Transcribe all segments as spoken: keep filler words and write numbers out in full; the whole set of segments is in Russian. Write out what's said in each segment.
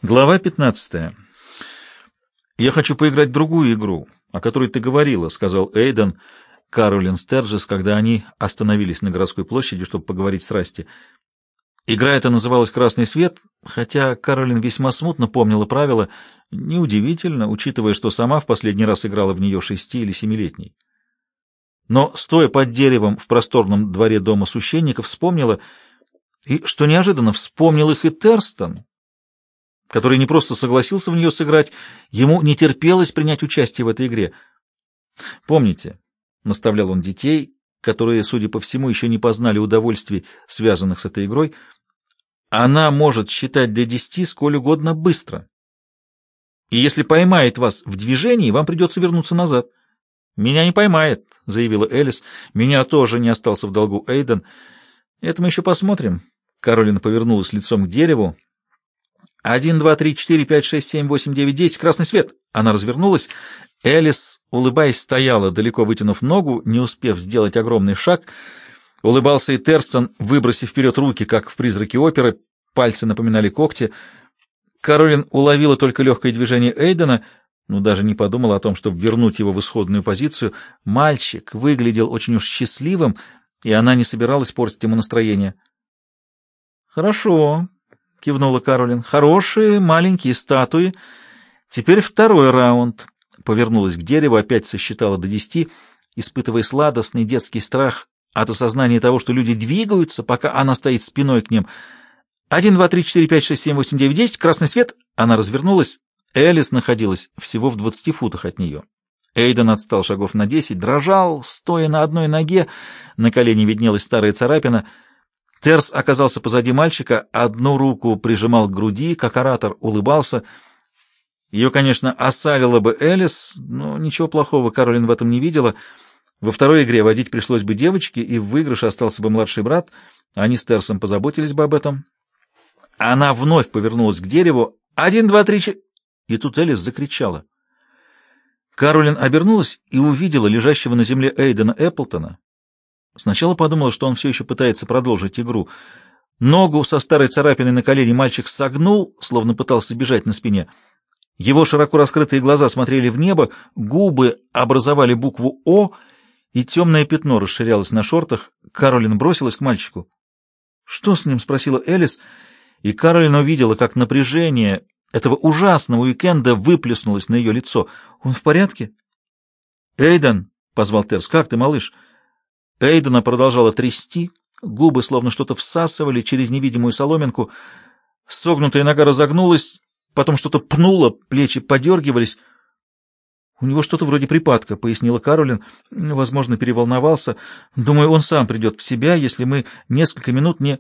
Глава пятнадцатая. «Я хочу поиграть в другую игру, о которой ты говорила», — сказал Эйден Каролин Стерджес, когда они остановились на городской площади, чтобы поговорить с Расти. Игра эта называлась «Красный свет», хотя Каролин весьма смутно помнила правила, неудивительно, учитывая, что сама в последний раз играла в нее шести- или семилетней. Но, стоя под деревом в просторном дворе дома священника, вспомнила, и, что неожиданно, вспомнил их и Терстон, который не просто согласился в нее сыграть, ему не терпелось принять участие в этой игре. «Помните», — наставлял он детей, которые, судя по всему, еще не познали удовольствий, связанных с этой игрой, «она может считать до десяти сколь угодно быстро. И если поймает вас в движении, вам придется вернуться назад». «Меня не поймает», — заявила Элис. «Меня тоже не остался в долгу Эйден. Это мы еще посмотрим». Каролина повернулась лицом к дереву. «Один, два, три, четыре, пять, шесть, семь, восемь, девять, десять. Красный свет!» Она развернулась. Элис, улыбаясь, стояла, далеко вытянув ногу, не успев сделать огромный шаг. Улыбался и Терстон, выбросив вперед руки, как в «Призраке оперы». Пальцы напоминали когти. Каролин уловила только легкое движение Эйдена, но даже не подумала о том, чтобы вернуть его в исходную позицию. Мальчик выглядел очень уж счастливым, и она не собиралась портить ему настроение. «Хорошо», — кивнула Каролин. «Хорошие маленькие статуи. Теперь второй раунд». Повернулась к дереву, опять сосчитала до десяти, испытывая сладостный детский страх от осознания того, что люди двигаются, пока она стоит спиной к ним. «Один, два, три, четыре, пять, шесть, семь, восемь, девять, десять. Красный свет». Она развернулась. Элис находилась всего в двадцати футах от нее. Эйден отстал шагов на десять, дрожал, стоя на одной ноге. На колене виднелась старая царапина. Терс оказался позади мальчика, одну руку прижимал к груди, как оратор улыбался. Ее, конечно, осалила бы Элис, но ничего плохого Каролин в этом не видела. Во второй игре водить пришлось бы девочке, и в выигрыше остался бы младший брат. Они с Терсом позаботились бы об этом. Она вновь повернулась к дереву. «Один, два, три, четыре...» И тут Элис закричала. Каролин обернулась и увидела лежащего на земле Эйдена Эпплтона. Сначала подумала, что он все еще пытается продолжить игру. Ногу со старой царапиной на колене мальчик согнул, словно пытался бежать на спине. Его широко раскрытые глаза смотрели в небо, губы образовали букву «О», и темное пятно расширялось на шортах. Каролин бросилась к мальчику. «Что с ним?» — спросила Элис, и Каролин увидела, как напряжение этого ужасного уикенда выплеснулось на ее лицо. «Он в порядке?» «Эйден!» — позвал Терс. «Как ты, малыш?» Эйдена продолжала трясти, губы словно что-то всасывали через невидимую соломинку. Согнутая нога разогнулась, потом что-то пнуло, плечи подергивались. «У него что-то вроде припадка», — пояснила Каролин. «Возможно, переволновался. Думаю, он сам придет в себя, если мы несколько минут не...»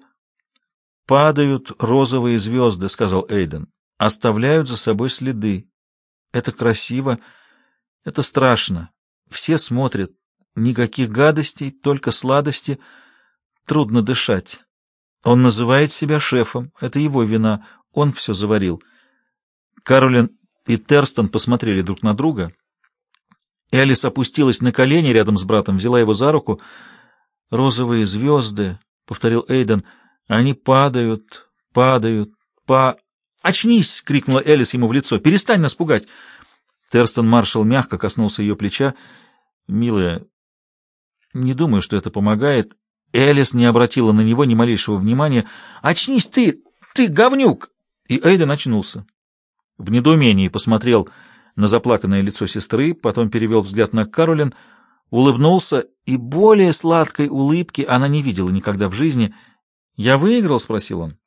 «Падают розовые звезды», — сказал Эйден. «Оставляют за собой следы. Это красиво, это страшно. Все смотрят. Никаких гадостей, только сладости. Трудно дышать. Он называет себя шефом. Это его вина. Он все заварил». Каролин и Терстон посмотрели друг на друга. Элис опустилась на колени рядом с братом, взяла его за руку. «Розовые звезды», — повторил Эйден, — «они падают, падают, па...» «Очнись!» — крикнула Элис ему в лицо. «Перестань нас пугать!» Терстон Маршалл мягко коснулся ее плеча. «Милая, не думаю, что это помогает». Элис не обратила на него ни малейшего внимания. «Очнись ты! Ты говнюк!» И Эйден очнулся. В недоумении посмотрел на заплаканное лицо сестры, потом перевел взгляд на Каролин, улыбнулся, и более сладкой улыбки она не видела никогда в жизни. «Я выиграл?» — спросил он.